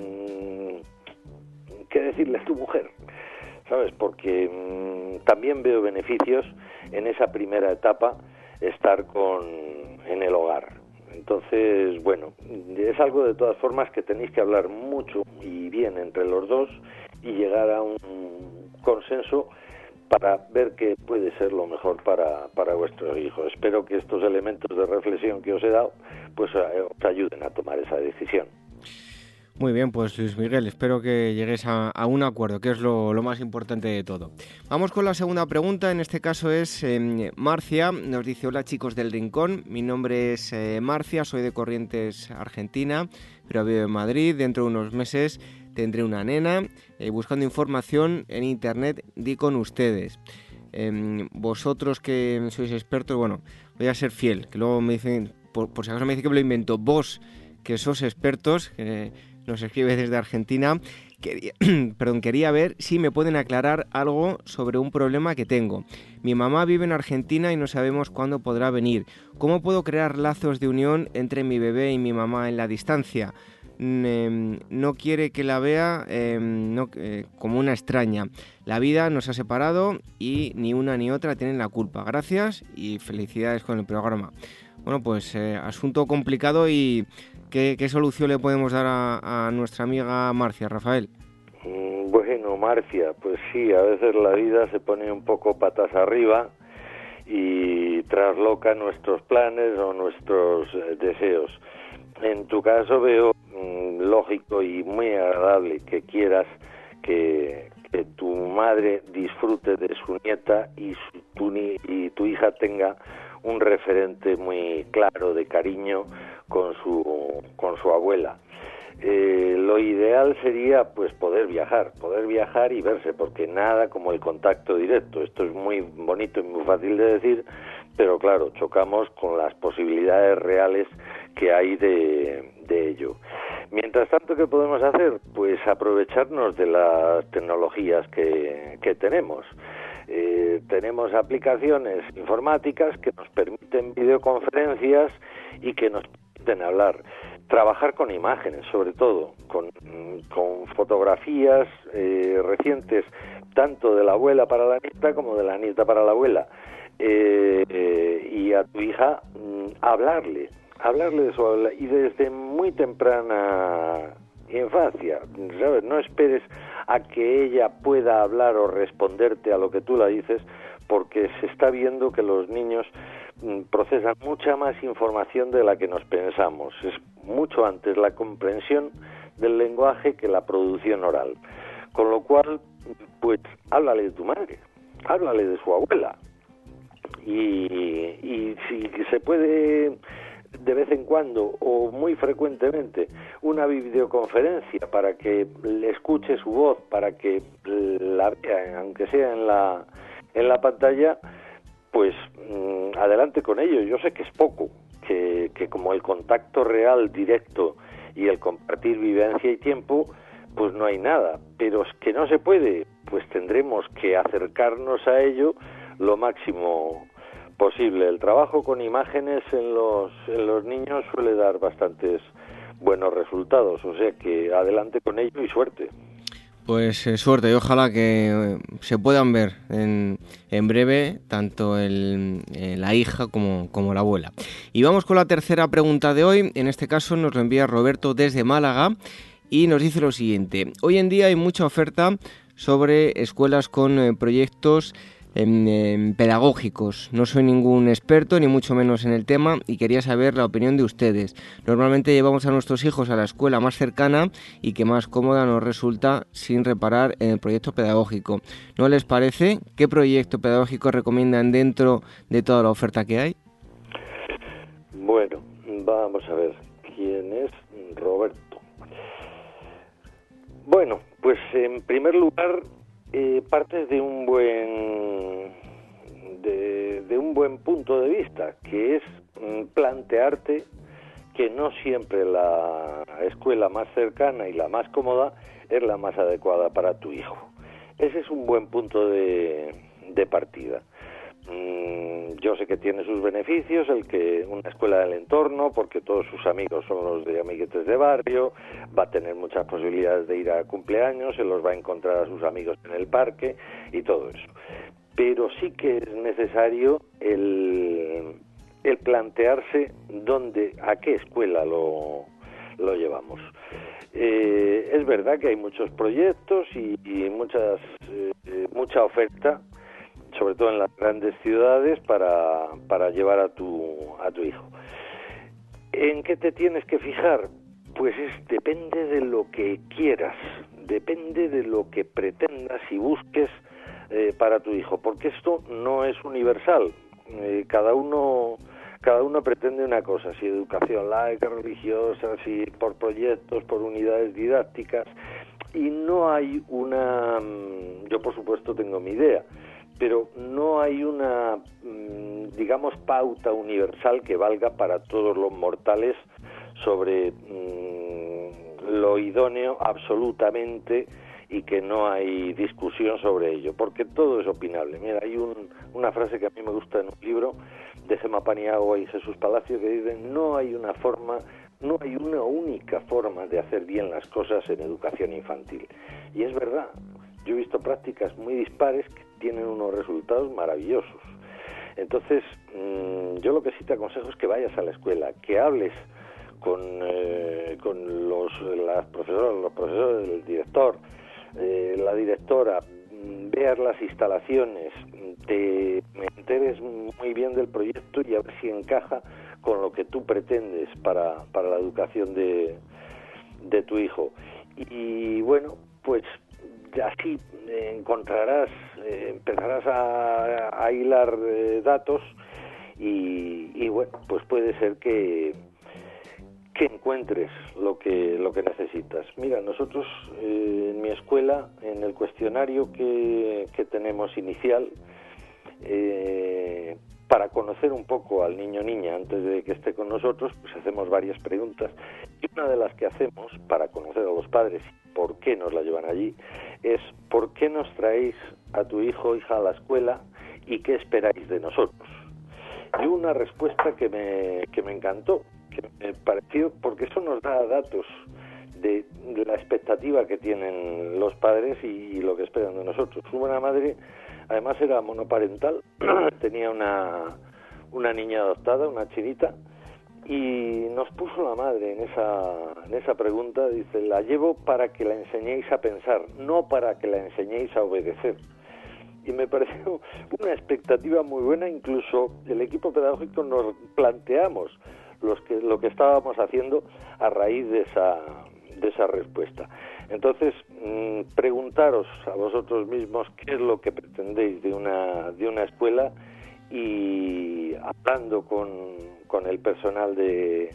qué decirle a tu mujer, ¿sabes? Porque también veo beneficios en esa primera etapa estar en el hogar. Entonces, bueno, es algo de todas formas que tenéis que hablar mucho y bien entre los dos y llegar a un consenso para ver qué puede ser lo mejor para vuestros hijos. Espero que estos elementos de reflexión que os he dado pues os ayuden a tomar esa decisión. Muy bien, pues Luis Miguel, espero que llegues a un acuerdo, que es lo más importante de todo. Vamos con la segunda pregunta, en este caso es Marcia, nos dice: hola chicos del Rincón, mi nombre es Marcia, soy de Corrientes, Argentina, pero vivo en Madrid. Dentro de unos meses tendré una nena, buscando información en internet di con ustedes. Vosotros que sois expertos, bueno, voy a ser fiel, que luego me dicen, por si acaso me dice que me lo invento, vos que sos expertos, que nos escribe desde Argentina, quería ver si me pueden aclarar algo sobre un problema que tengo. Mi mamá vive en Argentina y no sabemos cuándo podrá venir. ¿Cómo puedo crear lazos de unión entre mi bebé y mi mamá en la distancia? No quiere que la vea como una extraña. La vida nos ha separado y ni una ni otra tienen la culpa. Gracias y felicidades con el programa. Bueno, pues asunto complicado. Y ¿qué solución le podemos dar a nuestra amiga Marcia, Rafael? Bueno, Marcia, pues sí, a veces la vida se pone un poco patas arriba y trasloca nuestros planes o nuestros deseos. En tu caso veo lógico y muy agradable que quieras que tu madre disfrute de su nieta y tu hija tenga un referente muy claro de cariño con su abuela. Lo ideal sería pues poder viajar y verse, porque nada como el contacto directo. Esto es muy bonito y muy fácil de decir, pero claro, chocamos con las posibilidades reales que hay de ello. Mientras tanto, ¿qué podemos hacer? Pues aprovecharnos de las tecnologías que tenemos. Tenemos aplicaciones informáticas que nos permiten videoconferencias y que nos permiten hablar. Trabajar con imágenes, sobre todo, con fotografías recientes, tanto de la abuela para la nieta como de la nieta para la abuela. Y a tu hija hablarle de su abuela, y desde muy temprana infancia, ¿sabes? No esperes a que ella pueda hablar o responderte a lo que tú la dices, porque se está viendo que los niños procesan mucha más información de la que nos pensamos. Es mucho antes la comprensión del lenguaje que la producción oral. Con lo cual, pues, háblale de tu madre, háblale de su abuela. Y si se puede de vez en cuando o muy frecuentemente una videoconferencia para que le escuche su voz, para que la vea, aunque sea en la pantalla, pues adelante con ello. Yo sé que es poco, que como el contacto real, directo y el compartir vivencia y tiempo, pues no hay nada, pero es que no se puede, pues tendremos que acercarnos a ello lo máximo posible. El trabajo con imágenes en los niños suele dar bastantes buenos resultados, o sea que adelante con ello y suerte. Pues suerte, y ojalá que se puedan ver en breve tanto la hija como la abuela. Y vamos con la tercera pregunta de hoy. En este caso nos lo envía Roberto desde Málaga y nos dice lo siguiente: hoy en día hay mucha oferta sobre escuelas con proyectos pedagógicos. No soy ningún experto, ni mucho menos en el tema, y quería saber la opinión de ustedes. Normalmente llevamos a nuestros hijos a la escuela más cercana y que más cómoda nos resulta, sin reparar en el proyecto pedagógico. ¿No les parece? ¿Qué proyecto pedagógico recomiendan dentro de toda la oferta que hay? Bueno, vamos a ver quién es Roberto. Bueno, pues en primer lugar, partes de un buen punto de vista, que es plantearte que no siempre la escuela más cercana y la más cómoda es la más adecuada para tu hijo. Ese es un buen punto de de partida. Yo sé que tiene sus beneficios, el que una escuela del entorno, porque todos sus amigos son los de amiguetes de barrio, va a tener muchas posibilidades de ir a cumpleaños, se los va a encontrar a sus amigos en el parque y todo eso. Pero sí que es necesario el plantearse a qué escuela lo llevamos. Es verdad que hay muchos proyectos y mucha oferta, sobre todo en las grandes ciudades, para llevar a tu hijo. ¿En qué te tienes que fijar? Pues depende de lo que quieras, depende de lo que pretendas y busques para tu hijo, porque esto no es universal. Cada uno pretende una cosa, si educación laica, religiosa, si por proyectos, por unidades didácticas, y no hay yo por supuesto tengo mi idea, pero no hay una, digamos, pauta universal que valga para todos los mortales sobre lo idóneo absolutamente, y que no hay discusión sobre ello, porque todo es opinable. Mira, hay una frase que a mí me gusta en un libro de Gemma Paniagua y Jesús Palacio que dicen: no hay una única forma de hacer bien las cosas en educación infantil. Y es verdad, yo he visto prácticas muy dispares que tienen unos resultados maravillosos. Entonces, yo lo que sí te aconsejo es que vayas a la escuela, que hables con las profesoras, los profesores, el director, la directora, veas las instalaciones, te enteres muy bien del proyecto y a ver si encaja con lo que tú pretendes para la educación de tu hijo. Y bueno, pues así empezarás a hilar datos y bueno, pues puede ser que encuentres lo que necesitas. Mira, nosotros en mi escuela, en el cuestionario que tenemos inicial, para conocer un poco al niño o niña antes de que esté con nosotros, pues hacemos varias preguntas, y una de las que hacemos para conocer a los padres y por qué nos la llevan allí es: ¿por qué nos traéis a tu hijo o hija a la escuela y qué esperáis de nosotros? Y una respuesta que me encantó, que me pareció, porque eso nos da datos de la expectativa que tienen los padres y lo que esperan de nosotros. Una madre, además era monoparental, tenía una niña adoptada, una chinita, y nos puso la madre en esa pregunta, dice: la llevo para que la enseñéis a pensar, no para que la enseñéis a obedecer. Y me pareció una expectativa muy buena. Incluso el equipo pedagógico nos planteamos lo que estábamos haciendo a raíz de esa respuesta. Entonces, preguntaros a vosotros mismos qué es lo que pretendéis de una escuela, y hablando con el personal de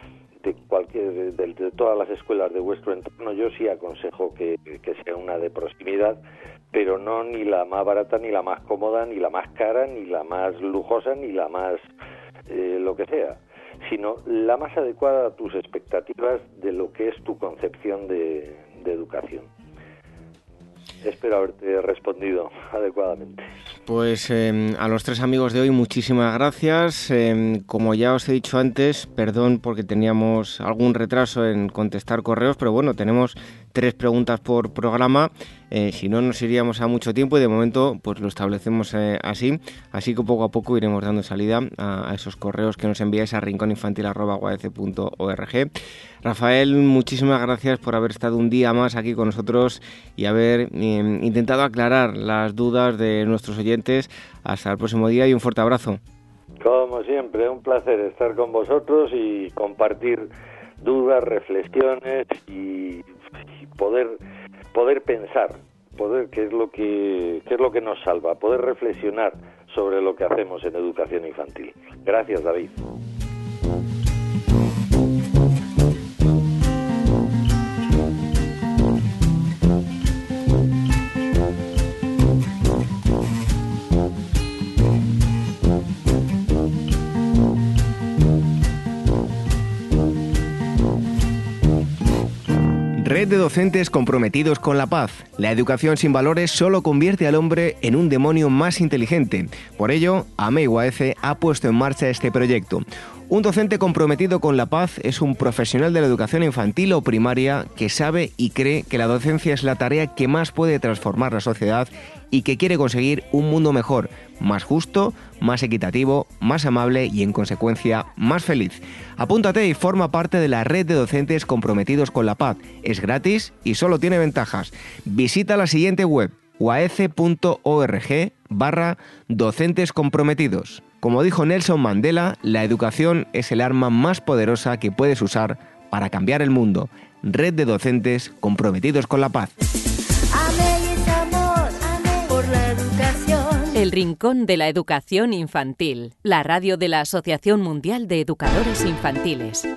todas las escuelas de vuestro entorno, yo sí aconsejo que sea una de proximidad, pero no ni la más barata, ni la más cómoda, ni la más cara, ni la más lujosa, ni la más lo que sea, sino la más adecuada a tus expectativas de lo que es tu concepción de educación. Espero haberte respondido adecuadamente. Pues a los tres amigos de hoy, muchísimas gracias. Como ya os he dicho antes, perdón porque teníamos algún retraso en contestar correos, pero bueno, tenemos 3 preguntas por programa. Si no, nos iríamos a mucho tiempo, y de momento pues lo establecemos así que poco a poco iremos dando salida a esos correos que nos enviáis a rincóninfantil@uadc.org. Rafael, muchísimas gracias por haber estado un día más aquí con nosotros y haber intentado aclarar las dudas de nuestros oyentes. Hasta el próximo día y un fuerte abrazo. Como siempre, un placer estar con vosotros y compartir dudas, reflexiones y poder pensar, que es lo que nos salva, poder reflexionar sobre lo que hacemos en educación infantil. Gracias, David. Red de docentes comprometidos con la paz. La educación sin valores solo convierte al hombre en un demonio más inteligente. Por ello, AMEI UAECE ha puesto en marcha este proyecto. Un docente comprometido con la paz es un profesional de la educación infantil o primaria que sabe y cree que la docencia es la tarea que más puede transformar la sociedad y que quiere conseguir un mundo mejor, más justo, más equitativo, más amable y, en consecuencia, más feliz. Apúntate y forma parte de la red de docentes comprometidos con la paz. Es gratis y solo tiene ventajas. Visita la siguiente web, uaece.org/docentes comprometidos. Como dijo Nelson Mandela, la educación es el arma más poderosa que puedes usar para cambiar el mundo. Red de docentes comprometidos con la paz. El Rincón de la Educación Infantil, la radio de la Asociación Mundial de Educadores Infantiles.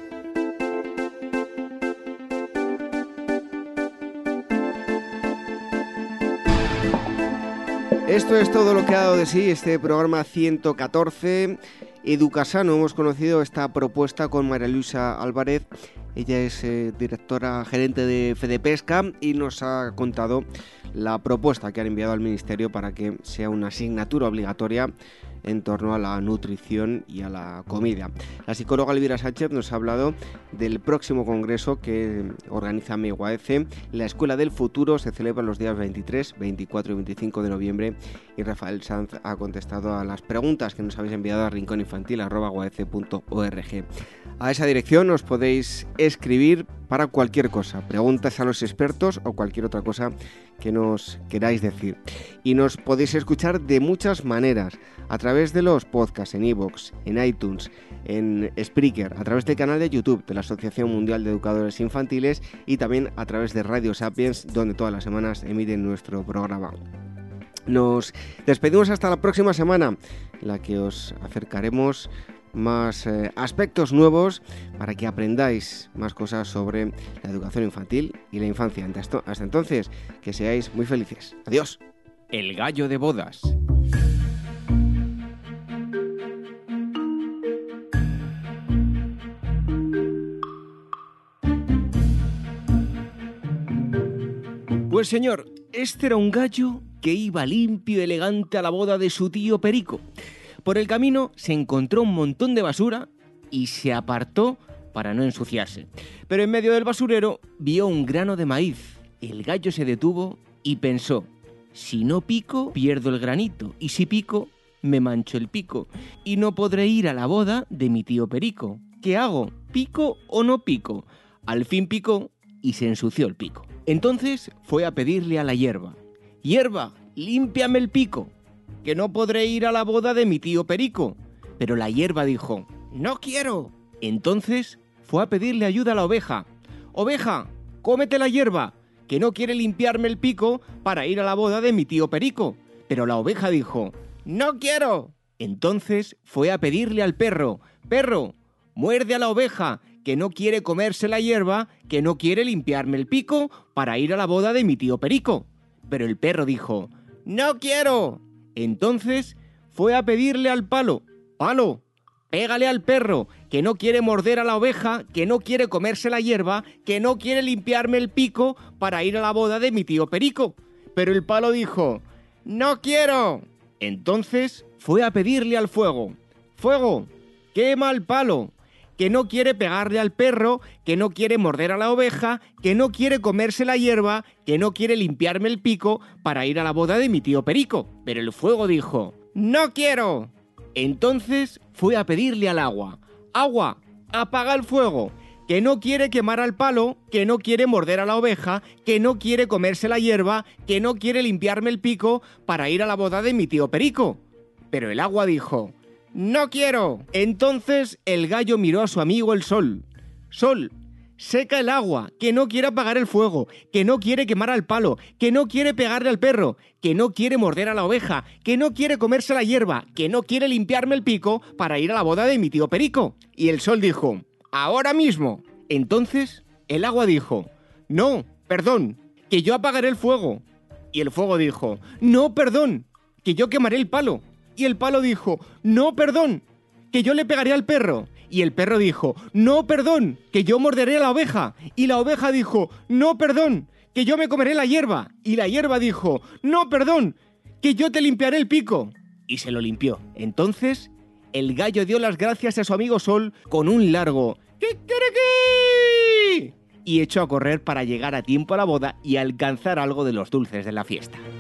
Esto es todo lo que ha dado de sí este programa 114. Educasano, hemos conocido esta propuesta con María Luisa Álvarez. Ella es directora gerente de FEDEPESCA y nos ha contado la propuesta que han enviado al Ministerio para que sea una asignatura obligatoria en torno a la nutrición y a la comida. La psicóloga Elvira Sánchez nos ha hablado del próximo congreso que organiza AMEI UAECE. La Escuela del Futuro se celebra los días 23, 24 y 25 de noviembre y Rafael Sanz ha contestado a las preguntas que nos habéis enviado a rincóninfantil@uaece.org. A esa dirección os podéis escribir para cualquier cosa, preguntas a los expertos o cualquier otra cosa que nos queráis decir. Y nos podéis escuchar de muchas maneras, a través de los podcasts en iVoox, en iTunes, en Spreaker, a través del canal de YouTube de la Asociación Mundial de Educadores Infantiles y también a través de Radio Sapiens, donde todas las semanas emiten nuestro programa. Nos despedimos hasta la próxima semana, en la que os acercaremos más aspectos nuevos para que aprendáis más cosas sobre la educación infantil y la infancia. Hasta entonces, que seáis muy felices. Adiós. El gallo de bodas. Pues señor, este era un gallo que iba limpio y elegante a la boda de su tío Perico. Por el camino se encontró un montón de basura y se apartó para no ensuciarse. Pero en medio del basurero vio un grano de maíz. El gallo se detuvo y pensó: si no pico, pierdo el granito, y si pico, me mancho el pico, y no podré ir a la boda de mi tío Perico. ¿Qué hago? ¿Pico o no pico? Al fin picó y se ensució el pico. Entonces fue a pedirle a la hierba: hierba, límpiame el pico, que no podré ir a la boda de mi tío Perico. Pero la hierba dijo: no quiero. Entonces fue a pedirle ayuda a la oveja: oveja, cómete la hierba, que no quiere limpiarme el pico para ir a la boda de mi tío Perico. Pero la oveja dijo: no quiero. Entonces fue a pedirle al perro: perro, muerde a la oveja, que no quiere comerse la hierba, que no quiere limpiarme el pico para ir a la boda de mi tío Perico. Pero el perro dijo: no quiero. Entonces fue a pedirle al palo: palo, pégale al perro, que no quiere morder a la oveja, que no quiere comerse la hierba, que no quiere limpiarme el pico para ir a la boda de mi tío Perico. Pero el palo dijo: no quiero. Entonces fue a pedirle al fuego: fuego, quema al palo, que no quiere pegarle al perro, que no quiere morder a la oveja, que no quiere comerse la hierba, que no quiere limpiarme el pico para ir a la boda de mi tío Perico. Pero el fuego dijo: ¡no quiero! Entonces fue a pedirle al agua: agua, apaga el fuego, que no quiere quemar al palo, que no quiere morder a la oveja, que no quiere comerse la hierba, que no quiere limpiarme el pico para ir a la boda de mi tío Perico. Pero el agua dijo: ¡no quiero! Entonces el gallo miró a su amigo el sol: sol, seca el agua, que no quiere apagar el fuego, que no quiere quemar al palo, que no quiere pegarle al perro, que no quiere morder a la oveja, que no quiere comerse la hierba, que no quiere limpiarme el pico para ir a la boda de mi tío Perico. Y el sol dijo: ¡ahora mismo! Entonces el agua dijo: no, perdón, que yo apagaré el fuego. Y el fuego dijo: no, perdón, que yo quemaré el palo. Y el palo dijo: no, perdón, que yo le pegaré al perro. Y el perro dijo, no, perdón, que yo morderé a la oveja. Y la oveja dijo, no, perdón, que yo me comeré la hierba. Y la hierba dijo, no, perdón, que yo te limpiaré el pico. Y se lo limpió. Entonces, el gallo dio las gracias a su amigo Sol con un largo ¡Kikiriki! Y echó a correr para llegar a tiempo a la boda y alcanzar algo de los dulces de la fiesta.